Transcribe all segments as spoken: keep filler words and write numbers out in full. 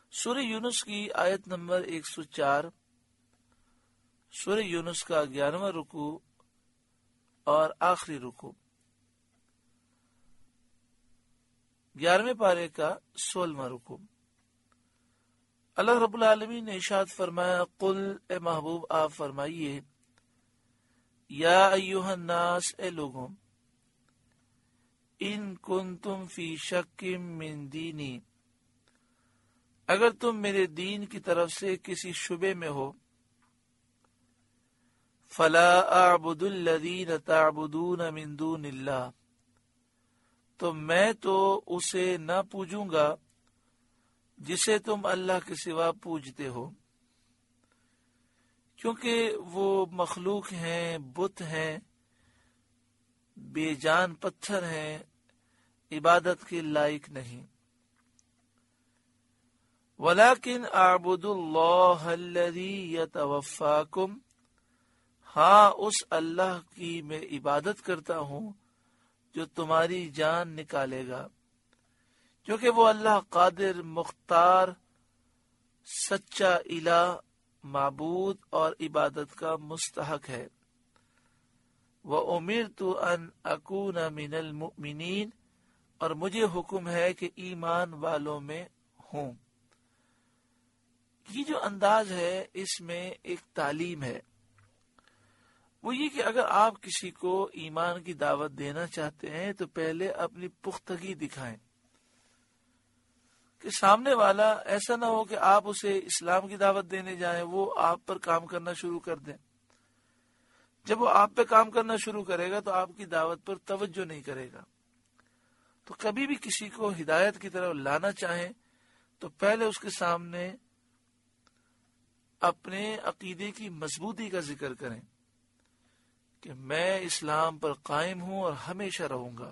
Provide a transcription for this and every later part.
سورہ یونس کی آیت نمبر ایک سو چار، سورہ یونس کا گیارہواں رکوع اور آخری رکوع، گیارہویں پارے کا سولہواں رکوع۔ اللہ رب العالمین نے ارشاد فرمایا، قل اے محبوب آپ فرمائیے، یا ایھا الناس اے لوگوں، ان کنتم فی شک من دینی، اگر تم میرے دین کی طرف سے کسی شبے میں ہو، فلا اعبد الذین تعبدون من دون اللہ، تو میں تو اسے نہ پوجوں گا جسے تم اللہ کے سوا پوجتے ہو، کیونکہ وہ مخلوق ہیں، بت ہیں، بے جان پتھر ہیں، عبادت کے لائق نہیں۔ وَلَكِنْ أَعْبُدُ اللَّهَ الَّذِي يَتَوَفَّاكُمْ، ہاں اس اللہ کی میں عبادت کرتا ہوں جو تمہاری جان نکالے گا، کیونکہ وہ اللہ قادر، مختار، سچا الہ، معبود اور عبادت کا مستحق ہے۔ وَأُمِرْتُ أَنْ أَكُونَ مِنَ الْمُؤْمِنِينَ، اور مجھے حکم ہے کہ ایمان والوں میں ہوں۔ یہ جو انداز ہے اس میں ایک تعلیم ہے، وہ یہ کہ اگر آپ کسی کو ایمان کی دعوت دینا چاہتے ہیں تو پہلے اپنی پختگی دکھائیں، کہ سامنے والا ایسا نہ ہو کہ آپ اسے اسلام کی دعوت دینے جائیں، وہ آپ پر کام کرنا شروع کر دیں۔ جب وہ آپ پہ کام کرنا شروع کرے گا تو آپ کی دعوت پر توجہ نہیں کرے گا۔ تو کبھی بھی کسی کو ہدایت کی طرف لانا چاہیں تو پہلے اس کے سامنے اپنے عقیدے کی مضبوطی کا ذکر کریں کہ میں اسلام پر قائم ہوں اور ہمیشہ رہوں گا،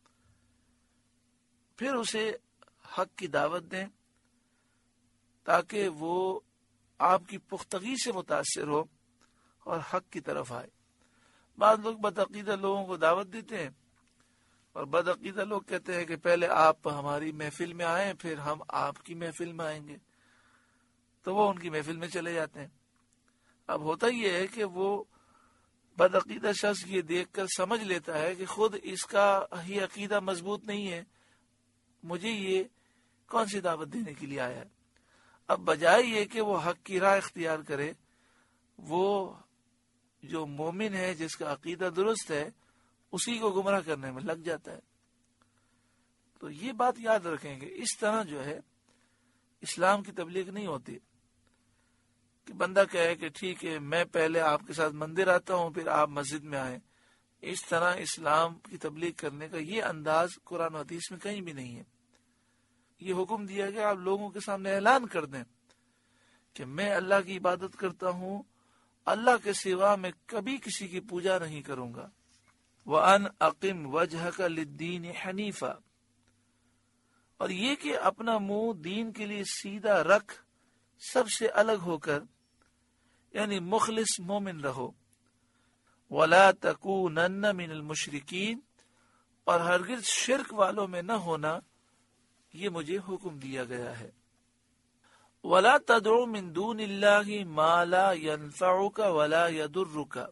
پھر اسے حق کی دعوت دیں تاکہ وہ آپ کی پختگی سے متاثر ہو اور حق کی طرف آئے۔ بعض لوگ بدعقیدہ لوگوں کو دعوت دیتے ہیں اور بدعقیدہ لوگ کہتے ہیں کہ پہلے آپ ہماری محفل میں آئیں پھر ہم آپ کی محفل میں آئیں گے، تو وہ ان کی محفل میں چلے جاتے ہیں۔ اب ہوتا یہ ہے کہ وہ بدعقیدہ شخص یہ دیکھ کر سمجھ لیتا ہے کہ خود اس کا ہی عقیدہ مضبوط نہیں ہے، مجھے یہ کون سی دعوت دینے کے لیے آیا ہے۔ اب بجائے یہ کہ وہ حق کی راہ اختیار کرے، وہ جو مومن ہے جس کا عقیدہ درست ہے اسی کو گمراہ کرنے میں لگ جاتا ہے۔ تو یہ بات یاد رکھیں کہ اس طرح جو ہے اسلام کی تبلیغ نہیں ہوتی کہ بندہ کہے کہ ٹھیک ہے میں پہلے آپ کے ساتھ مندر آتا ہوں پھر آپ مسجد میں آئیں۔ اس طرح اسلام کی تبلیغ کرنے کا یہ انداز قرآن و حدیث میں کہیں بھی نہیں ہے۔ یہ حکم دیا کہ آپ لوگوں کے سامنے اعلان کر دیں کہ میں اللہ کی عبادت کرتا ہوں، اللہ کے سوا میں کبھی کسی کی پوجا نہیں کروں گا۔ وَأَنْ أَقِمْ وَجْهَكَ لِلدِّينِ حَنِيفًا، اور یہ کہ اپنا منہ دین کے لیے سیدھا رکھ، سب سے الگ ہو کر، یعنی مخلص مومن رہو۔ وَلَا تَكُونَنَّ مِنَ الْمُشْرِكِينَ، اور ہرگز شرک والوں میں نہ ہونا، یہ مجھے حکم دیا گیا ہے۔ وَلَا تَدْعُ مِن دُونِ اللَّهِ مَا لَا يَنفَعُكَ وَلَا يَضُرُّكَ،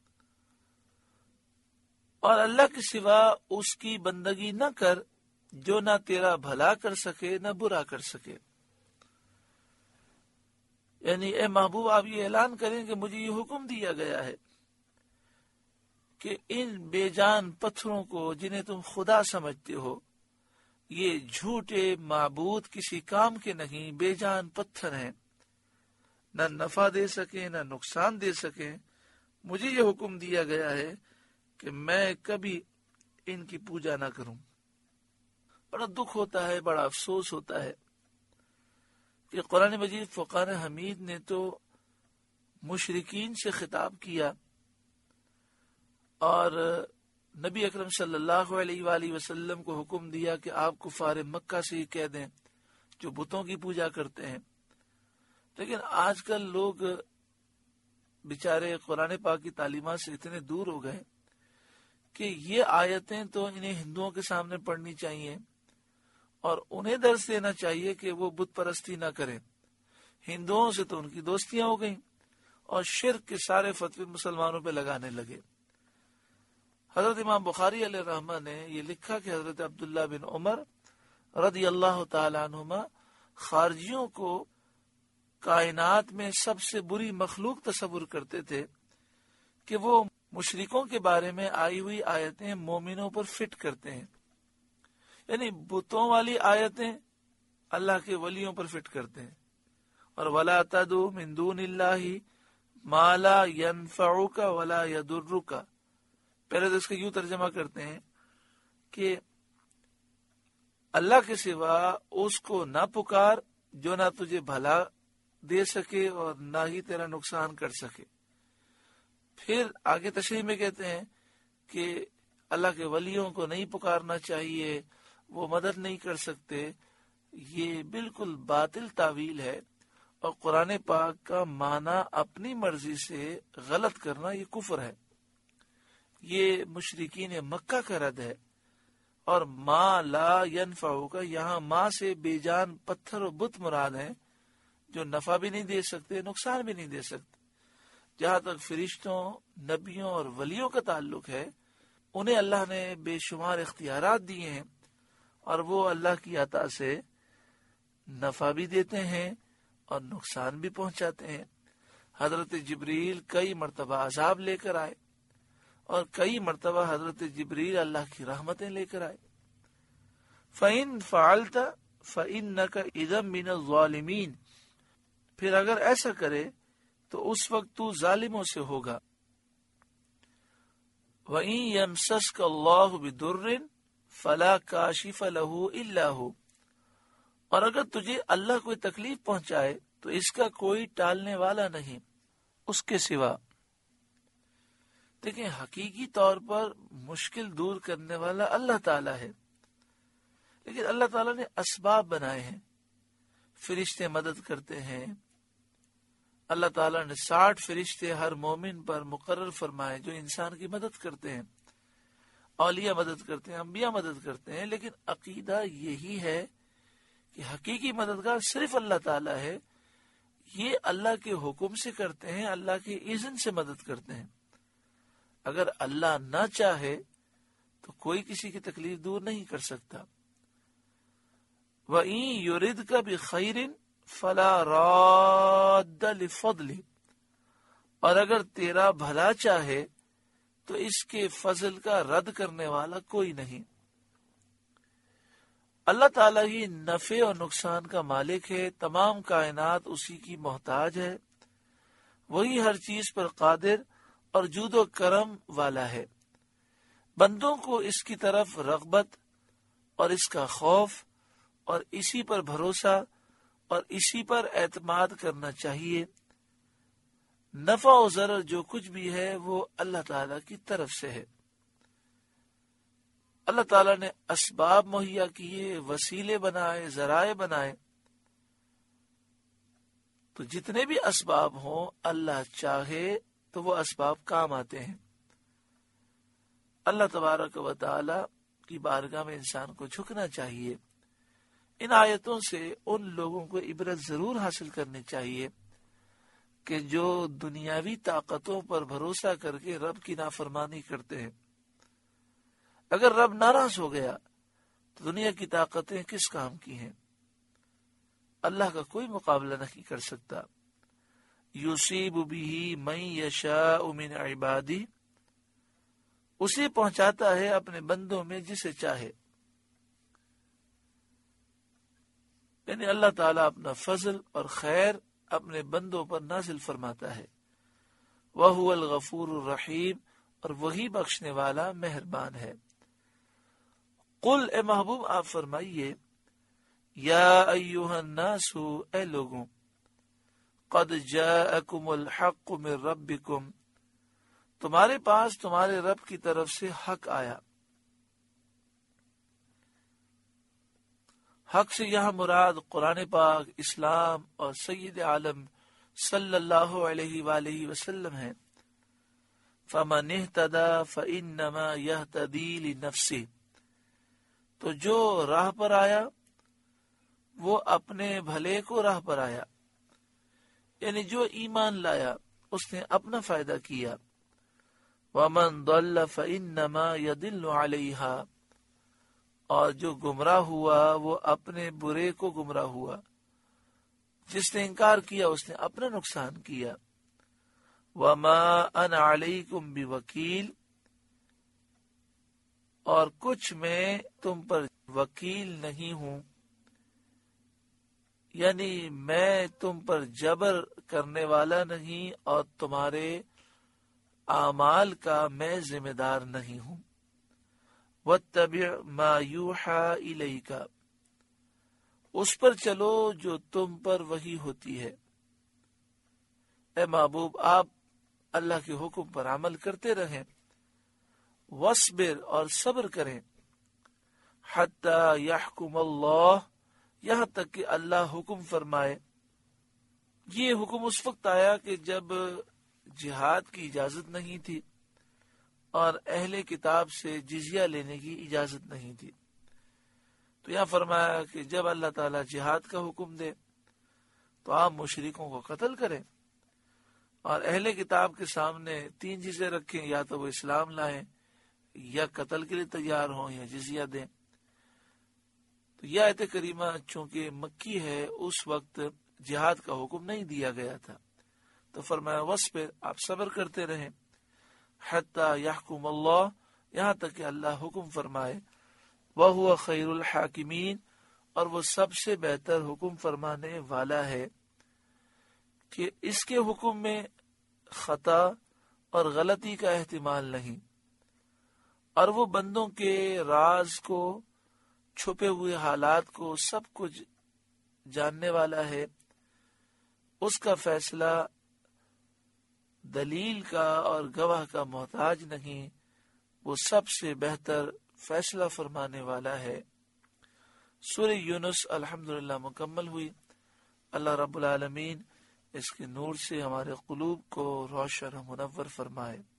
اور اللہ کے سوا اس کی بندگی نہ کر جو نہ تیرا بھلا کر سکے نہ برا کر سکے۔ یعنی اے محبوب آپ یہ اعلان کریں کہ مجھے یہ حکم دیا گیا ہے کہ ان بے جان پتھروں کو جنہیں تم خدا سمجھتے ہو، یہ جھوٹے معبود کسی کام کے نہیں، بے جان پتھر ہیں، نہ نفع دے سکیں نہ نقصان دے سکیں۔ مجھے یہ حکم دیا گیا ہے کہ میں کبھی ان کی پوجا نہ کروں۔ بڑا دکھ ہوتا ہے، بڑا افسوس ہوتا ہے کہ قرآن مجید فقان حمید نے تو مشرکین سے خطاب کیا اور نبی اکرم صلی اللہ علیہ وآلہ وسلم کو حکم دیا کہ آپ کفار مکہ سے ہی کہہ دیں جو بتوں کی پوجا کرتے ہیں۔ لیکن آج کل لوگ بیچارے قرآن پاک کی تعلیمات سے اتنے دور ہو گئے کہ یہ آیتیں تو انہیں ہندوؤں کے سامنے پڑھنی چاہیے اور انہیں درس دینا چاہیے کہ وہ بت پرستی نہ کریں. ہندوؤں سے تو ان کی دوستیاں ہو گئیں اور شرک کے سارے فتوے مسلمانوں پہ لگانے لگے. حضرت امام بخاری علیہ رحمہ نے یہ لکھا کہ حضرت عبداللہ بن عمر رضی اللہ تعالی عنہما خارجیوں کو کائنات میں سب سے بری مخلوق تصور کرتے تھے کہ وہ مشرکوں کے بارے میں آئی ہوئی آیتیں مومنوں پر فٹ کرتے ہیں، یعنی بتوں والی آیتیں اللہ کے ولیوں پر فٹ کرتے ہیں. اور وَلَا تَدْعُ مِن دُونِ اللَّهِ مَا لَا يَنفَعُكَ وَلَا يَضُرُّكَ. پہلے تو اس کا یوں ترجمہ کرتے ہیں کہ اللہ کے سوا اس کو نہ پکار جو نہ تجھے بھلا دے سکے اور نہ ہی تیرا نقصان کر سکے. پھر آگے تشریح میں کہتے ہیں کہ اللہ کے ولیوں کو نہیں پکارنا چاہیے، وہ مدد نہیں کر سکتے. یہ بالکل باطل تعویل ہے، اور قرآن پاک کا معنی اپنی مرضی سے غلط کرنا یہ کفر ہے. یہ مشرکین مکہ کا رد ہے. اور ما لا ینفعو کا یہاں ماں سے بے جان پتھر و بت مراد ہیں جو نفع بھی نہیں دے سکتے، نقصان بھی نہیں دے سکتے. جہاں تک فرشتوں، نبیوں اور ولیوں کا تعلق ہے، انہیں اللہ نے بے شمار اختیارات دیے ہیں اور وہ اللہ کی عطا سے نفع بھی دیتے ہیں اور نقصان بھی پہنچاتے ہیں. حضرت جبریل کئی مرتبہ عذاب لے کر آئے اور کئی مرتبہ حضرت جبریل اللہ کی رحمتیں لے کر آئے. فَإِن فَعَلْتَ فَإِنَّكَ إِذًا مِّنَ الظَّالِمِينَ. پھر اگر ایسا کرے تو اس وقت تو ظالموں سے ہوگا. وَإِن يَمْسَسْكَ اللَّهُ بِضُرٍّ فَلَا كَاشِفَ لَهُ إِلَّا هُوَ. اور اگر تجھے اللہ کوئی تکلیف پہنچائے تو اس کا کوئی ٹالنے والا نہیں اس کے سوا. دیکھیں، حقیقی طور پر مشکل دور کرنے والا اللہ تعالیٰ ہے، لیکن اللہ تعالیٰ نے اسباب بنائے ہیں. فرشتے مدد کرتے ہیں. اللہ تعالیٰ نے ساٹھ فرشتے ہر مومن پر مقرر فرمائے جو انسان کی مدد کرتے ہیں. اولیاء مدد کرتے ہیں، انبیاء مدد کرتے ہیں. لیکن عقیدہ یہی ہے کہ حقیقی مددگار صرف اللہ تعالیٰ ہے. یہ اللہ کے حکم سے کرتے ہیں، اللہ کے اذن سے مدد کرتے ہیں. اگر اللہ نہ چاہے تو کوئی کسی کی تکلیف دور نہیں کر سکتا. وَإِن يُرِدْكَ بِخَيْرٍ فَلَا رَادَّ لِفَضْلِهِ. اور اگر تیرا بھلا چاہے تو اس کے فضل کا رد کرنے والا کوئی نہیں. اللہ تعالیٰ ہی نفع اور نقصان کا مالک ہے. تمام کائنات اسی کی محتاج ہے. وہی ہر چیز پر قادر اور جود و کرم والا ہے. بندوں کو اس کی طرف رغبت اور اس کا خوف اور اسی پر بھروسہ اور اسی پر اعتماد کرنا چاہیے. نفع و ضرر جو کچھ بھی ہے وہ اللہ تعالیٰ کی طرف سے ہے. اللہ تعالیٰ نے اسباب مہیا کیے، وسیلے بنائے، ذرائع بنائے. تو جتنے بھی اسباب ہوں اللہ چاہے تو وہ اسباب کام آتے ہیں. اللہ تبارک و تعالی کی بارگاہ میں انسان کو جھکنا چاہیے. ان آیتوں سے ان لوگوں کو عبرت ضرور حاصل کرنی چاہیے کہ جو دنیاوی طاقتوں پر بھروسہ کر کے رب کی نافرمانی کرتے ہیں. اگر رب ناراض ہو گیا تو دنیا کی طاقتیں کس کام کی ہیں؟ اللہ کا کوئی مقابلہ نہیں کر سکتا. یصیب بہ من یشاء من عبادہ. اسے پہنچاتا ہے اپنے بندوں میں جسے چاہے. یعنی اللہ تعالیٰ اپنا فضل اور خیر اپنے بندوں پر نازل فرماتا ہے. وَهُوَ الْغَفُورُ الرَّحِيمُ. اور وہی بخشنے والا مہربان ہے. قل اے محبوب آپ فرمائیے، یا ایھا الناس اے لوگوں، قد جاءکم الحق من ربکم، تمہارے پاس تمہارے رب کی طرف سے حق آیا. حق سے یہاں مراد قرآن پاک، اسلام اور سید عالم صلی اللہ علیہ وآلہ وسلم ہے. فمن اہتدی فانما یہتدی لنفسہ. تو جو راہ پر آیا وہ اپنے بھلے کو راہ پر آیا، یعنی جو ایمان لایا اس نے اپنا فائدہ کیا۔ وَمَن ضَلَّ فَإِنَّمَا يَضِلُّ عَلَيْهَا، اور جو گمراہ ہوا وہ اپنے برے کو گمراہ ہوا، جس نے انکار کیا اس نے اپنا نقصان کیا۔ وَمَا أَنَا عَلَيْكُمْ بِوَكِيلٍ، اور کچھ میں تم پر وکیل نہیں ہوں، یعنی میں تم پر جبر کرنے والا نہیں اور تمہارے اعمال کا میں ذمہ دار نہیں ہوں۔ وَاتَّبِعْ مَا يُوحَى إِلَيْكَ، اس پر چلو جو تم پر وحی ہوتی ہے۔ اے محبوب، آپ اللہ کے حکم پر عمل کرتے رہیں۔ وَاصْبِرْ، اور صبر کریں۔ حَتَّى يَحْكُمَ اللَّهُ، یہاں تک کہ اللہ حکم فرمائے۔ یہ حکم اس وقت آیا کہ جب جہاد کی اجازت نہیں تھی اور اہل کتاب سے جزیہ لینے کی اجازت نہیں تھی، تو یہاں فرمایا کہ جب اللہ تعالیٰ جہاد کا حکم دے تو آپ مشرکوں کو قتل کریں، اور اہل کتاب کے سامنے تین چیزیں رکھیں، یا تو وہ اسلام لائیں، یا قتل کے لیے تیار ہوں، یا جزیہ دیں۔ تو یہ آیت کریمہ چونکہ مکی ہے، اس وقت جہاد کا حکم نہیں دیا گیا تھا، تو فرمایا وَاصْبِرْ، آپ صبر کرتے رہیں۔ حَتَّى يَحْكُمَ اللَّهُ، یہاں تک کہ اللہ حکم فرمائے۔ وَهُوَ خَيْرُ الْحَاكِمِينَ، اور وہ سب سے بہتر حکم فرمانے والا ہے، کہ اس کے حکم میں خطا اور غلطی کا احتمال نہیں، اور وہ بندوں کے راز کو، چھپے ہوئے حالات کو سب کچھ جاننے والا ہے۔ اس کا فیصلہ دلیل کا اور گواہ کا محتاج نہیں، وہ سب سے بہتر فیصلہ فرمانے والا ہے۔ سورہ یونس الحمدللہ مکمل ہوئی۔ اللہ رب العالمین اس کے نور سے ہمارے قلوب کو روشن و منور فرمائے۔